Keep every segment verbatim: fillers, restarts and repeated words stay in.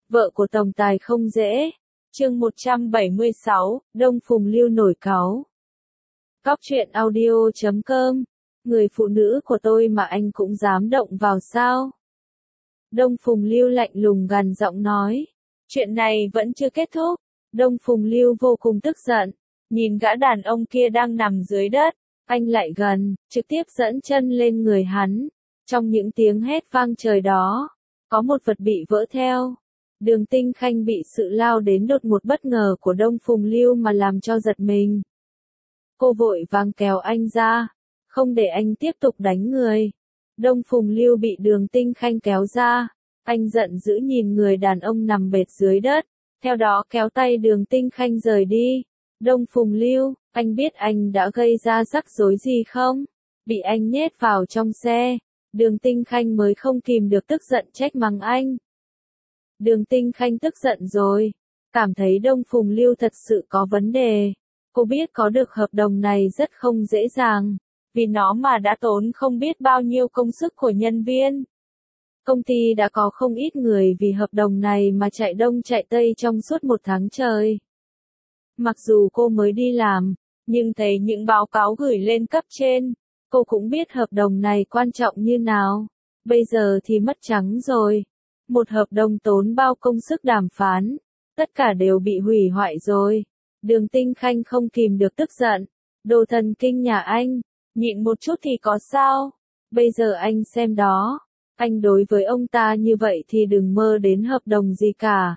Vợ của tổng tài không dễ. Chương một trăm bảy mươi sáu, Đông Phùng Lưu nổi cáu. Cóc truyện audio chấm com. Người phụ nữ của tôi mà anh cũng dám động vào sao? Đông Phùng Lưu lạnh lùng gằn giọng nói. Chuyện này vẫn chưa kết thúc. Đông Phùng Lưu vô cùng tức giận. Nhìn gã đàn ông kia đang nằm dưới đất. Anh lại gần, trực tiếp dẫn chân lên người hắn. Trong những tiếng hét vang trời đó, có một vật bị vỡ theo. Đường Tinh Khanh bị sự lao đến đột ngột bất ngờ của Đông Phùng Lưu mà làm cho giật mình. Cô vội vàng kéo anh ra, không để anh tiếp tục đánh người. Đông Phùng Lưu bị Đường Tinh Khanh kéo ra, anh giận dữ nhìn người đàn ông nằm bệt dưới đất, theo đó kéo tay Đường Tinh Khanh rời đi. Đông Phùng Lưu, anh biết anh đã gây ra rắc rối gì không? Bị anh nhét vào trong xe. Đường Tinh Khanh mới không kìm được tức giận trách mắng anh. Đường Tinh Khanh tức giận rồi, cảm thấy Đông Phùng Lưu thật sự có vấn đề. Cô biết có được hợp đồng này rất không dễ dàng, vì nó mà đã tốn không biết bao nhiêu công sức của nhân viên. Công ty đã có không ít người vì hợp đồng này mà chạy đông chạy tây trong suốt một tháng trời. Mặc dù cô mới đi làm, nhưng thấy những báo cáo gửi lên cấp trên, cô cũng biết hợp đồng này quan trọng như nào. Bây giờ thì mất trắng rồi. Một hợp đồng tốn bao công sức đàm phán, tất cả đều bị hủy hoại rồi. Đường Tinh Khanh không kìm được tức giận. Đồ thần kinh nhà anh, nhịn một chút thì có sao? Bây giờ anh xem đó, anh đối với ông ta như vậy thì đừng mơ đến hợp đồng gì cả.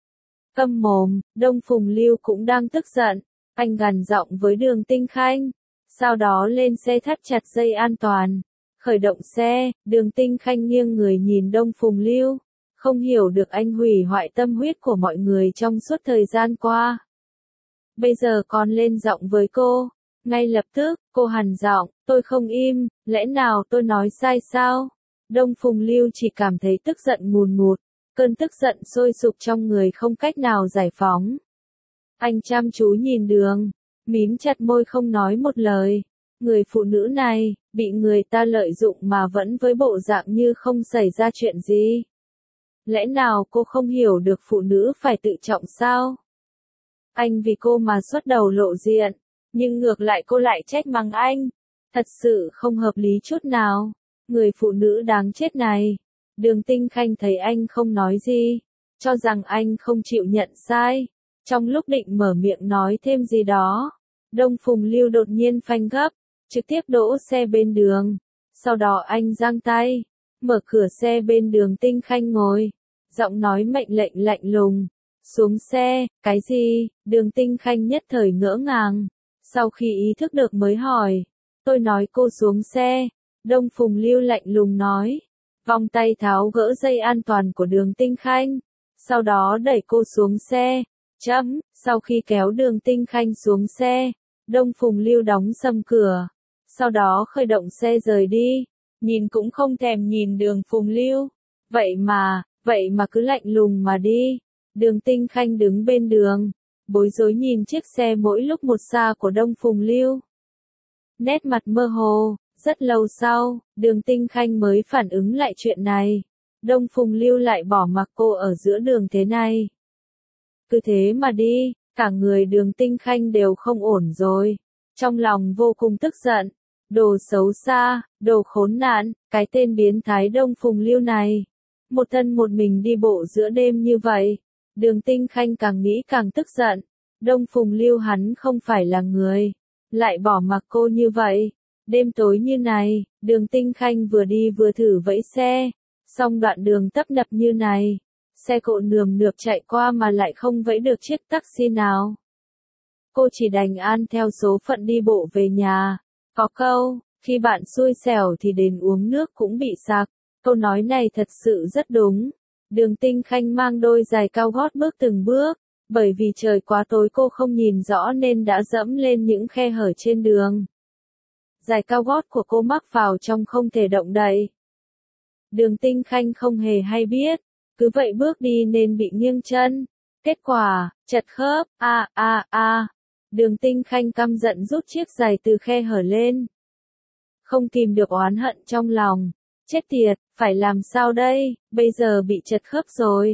Câm mồm, Đông Phùng Lưu cũng đang tức giận, anh gằn giọng với Đường Tinh Khanh, sau đó lên xe thắt chặt dây an toàn, khởi động xe. Đường Tinh Khanh nghiêng người nhìn Đông Phùng Lưu, không hiểu được anh hủy hoại tâm huyết của mọi người trong suốt thời gian qua. Bây giờ còn lên giọng với cô, ngay lập tức, cô hằn giọng, tôi không im, lẽ nào tôi nói sai sao? Đông Phùng Lưu chỉ cảm thấy tức giận ngùn ngụt, cơn tức giận sôi sục trong người không cách nào giải phóng. Anh chăm chú nhìn Đường, mím chặt môi không nói một lời. Người phụ nữ này, bị người ta lợi dụng mà vẫn với bộ dạng như không xảy ra chuyện gì. Lẽ nào cô không hiểu được phụ nữ phải tự trọng sao? Anh vì cô mà xuất đầu lộ diện, nhưng ngược lại cô lại trách mắng anh. Thật sự không hợp lý chút nào. Người phụ nữ đáng chết này. Đường Tinh Khanh thấy anh không nói gì, cho rằng anh không chịu nhận sai. Trong lúc định mở miệng nói thêm gì đó, Đông Phùng Lưu đột nhiên phanh gấp, trực tiếp đỗ xe bên đường. Sau đó anh giang tay, mở cửa xe bên Đường Tinh Khanh ngồi, giọng nói mệnh lệnh lạnh lùng. Xuống xe. Cái gì? Đường Tinh Khanh nhất thời ngỡ ngàng. Sau khi ý thức được mới hỏi. Tôi nói cô xuống xe. Đông Phùng Lưu lạnh lùng nói. Vòng tay tháo gỡ dây an toàn của Đường Tinh Khanh. Sau đó đẩy cô xuống xe. Chấm. Sau khi kéo Đường Tinh Khanh xuống xe, Đông Phùng Lưu đóng sầm cửa. Sau đó khởi động xe rời đi. Nhìn cũng không thèm nhìn Đường Phùng Lưu. Vậy mà, vậy mà cứ lạnh lùng mà đi. Đường Tinh Khanh đứng bên đường, bối rối nhìn chiếc xe mỗi lúc một xa của Đông Phùng Lưu. Nét mặt mơ hồ, rất lâu sau, Đường Tinh Khanh mới phản ứng lại chuyện này. Đông Phùng Lưu lại bỏ mặc cô ở giữa đường thế này. Cứ thế mà đi, cả người Đường Tinh Khanh đều không ổn rồi. Trong lòng vô cùng tức giận. Đồ xấu xa, đồ khốn nạn, cái tên biến thái Đông Phùng Lưu này. Một thân một mình đi bộ giữa đêm như vậy. Đường Tinh Khanh càng nghĩ càng tức giận. Đông Phùng Lưu hắn không phải là người, lại bỏ mặc cô như vậy. Đêm tối như này, Đường Tinh Khanh vừa đi vừa thử vẫy xe. Xong đoạn đường tấp nập như này, xe cộ nườm nượp chạy qua mà lại không vẫy được chiếc taxi nào. Cô chỉ đành an theo số phận đi bộ về nhà. Có câu, khi bạn xui xẻo thì đến uống nước cũng bị sặc. Câu nói này thật sự rất đúng. Đường Tinh Khanh mang đôi giày cao gót bước từng bước, bởi vì trời quá tối cô không nhìn rõ nên đã dẫm lên những khe hở trên đường. Giày cao gót của cô mắc vào trong không thể động đậy. Đường Tinh Khanh không hề hay biết, cứ vậy bước đi nên bị nghiêng chân. Kết quả, chật khớp, a a a. Đường Tinh Khanh căm giận rút chiếc giày từ khe hở lên. Không kìm được oán hận trong lòng. Chết tiệt, phải làm sao đây, bây giờ bị chật khớp rồi.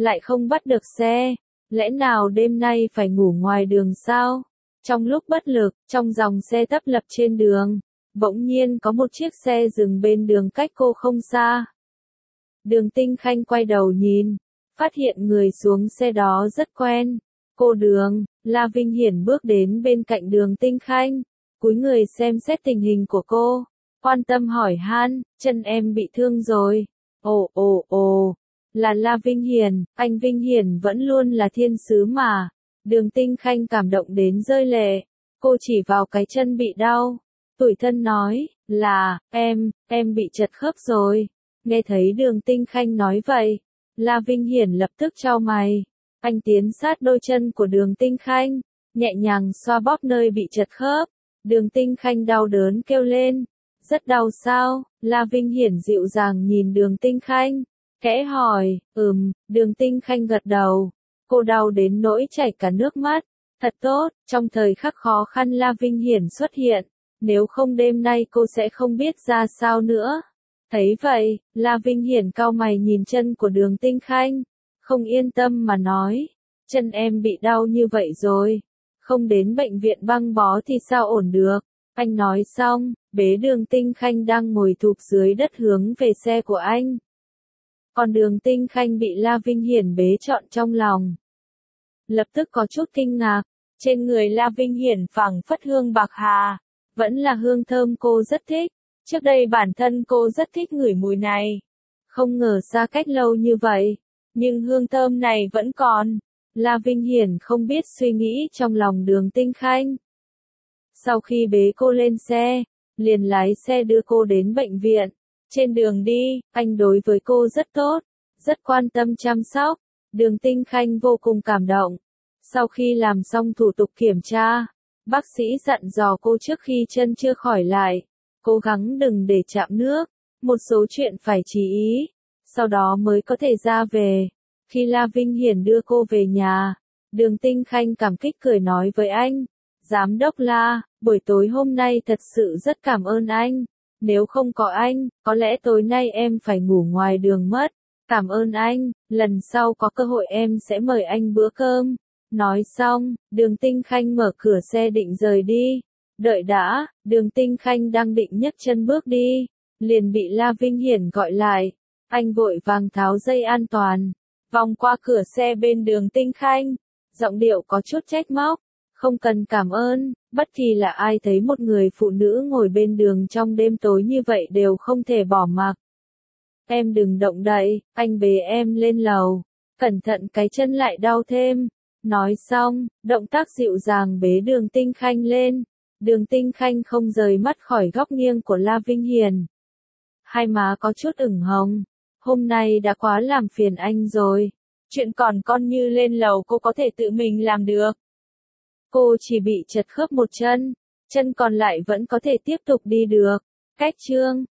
lại không bắt được xe. Lẽ nào đêm nay phải ngủ ngoài đường sao? Trong lúc bất lực, trong dòng xe tấp lập trên đường, bỗng nhiên có một chiếc xe dừng bên đường cách cô không xa. Đường Tinh Khanh quay đầu nhìn, phát hiện người xuống xe đó rất quen. Cô Đường, La Vinh Hiển bước đến bên cạnh Đường Tinh Khanh, cúi người xem xét tình hình của cô, quan tâm hỏi han, chân em bị thương rồi. Ồ ồ ồ, là La Vinh Hiển, anh Vinh Hiển vẫn luôn là thiên sứ mà. Đường Tinh Khanh cảm động đến rơi lệ, cô chỉ vào cái chân bị đau, tủi thân nói, là, em, em bị trật khớp rồi. Nghe thấy Đường Tinh Khanh nói vậy, La Vinh Hiển lập tức chau mày, anh tiến sát đôi chân của Đường Tinh Khanh, nhẹ nhàng xoa bóp nơi bị trật khớp. Đường Tinh Khanh đau đớn kêu lên, rất đau sao? La Vinh Hiển dịu dàng nhìn Đường Tinh Khanh, khẽ hỏi, ừm, Đường Tinh Khanh gật đầu, cô đau đến nỗi chảy cả nước mắt, thật tốt, trong thời khắc khó khăn La Vinh Hiển xuất hiện, nếu không đêm nay cô sẽ không biết ra sao nữa. Thấy vậy, La Vinh Hiển cau mày nhìn chân của Đường Tinh Khanh, không yên tâm mà nói, chân em bị đau như vậy rồi, không đến bệnh viện băng bó thì sao ổn được. Anh nói xong, bế Đường Tinh Khanh đang ngồi thụp dưới đất hướng về xe của anh. Còn Đường Tinh Khanh bị La Vinh Hiển bế trọn trong lòng. Lập tức có chút kinh ngạc, trên người La Vinh Hiển phảng phất hương bạc hà, vẫn là hương thơm cô rất thích. Trước đây bản thân cô rất thích ngửi mùi này. Không ngờ xa cách lâu như vậy, nhưng hương thơm này vẫn còn. La Vinh Hiển không biết suy nghĩ trong lòng Đường Tinh Khanh. Sau khi bế cô lên xe, liền lái xe đưa cô đến bệnh viện. Trên đường đi, anh đối với cô rất tốt, rất quan tâm chăm sóc. Đường Tinh Khanh vô cùng cảm động. Sau khi làm xong thủ tục kiểm tra, bác sĩ dặn dò cô trước khi chân chưa khỏi lại, cố gắng đừng để chạm nước, một số chuyện phải chú ý, sau đó mới có thể ra về. Khi La Vinh Hiển đưa cô về nhà, Đường Tinh Khanh cảm kích cười nói với anh, Giám đốc La, buổi tối hôm nay thật sự rất cảm ơn anh, nếu không có anh, có lẽ tối nay em phải ngủ ngoài đường mất. Cảm ơn anh, lần sau có cơ hội em sẽ mời anh bữa cơm. Nói xong, Đường Tinh Khanh mở cửa xe định rời đi. Đợi đã, Đường Tinh Khanh đang định nhấc chân bước đi, liền bị La Vinh Hiển gọi lại. Anh vội vàng tháo dây an toàn, vòng qua cửa xe bên Đường Tinh Khanh, giọng điệu có chút trách móc, không cần cảm ơn, bất kỳ là ai thấy một người phụ nữ ngồi bên đường trong đêm tối như vậy đều không thể bỏ mặc. Em đừng động đậy, anh bế em lên lầu, cẩn thận cái chân lại đau thêm. Nói xong, động tác dịu dàng bế Đường Tinh Khanh lên. Đường Tinh Khanh không rời mắt khỏi góc nghiêng của La Vinh Hiển. Hai má có chút ửng hồng. Hôm nay đã quá làm phiền anh rồi. Chuyện còn con như lên lầu cô có thể tự mình làm được. Cô chỉ bị trật khớp một chân, chân còn lại vẫn có thể tiếp tục đi được. Cách chương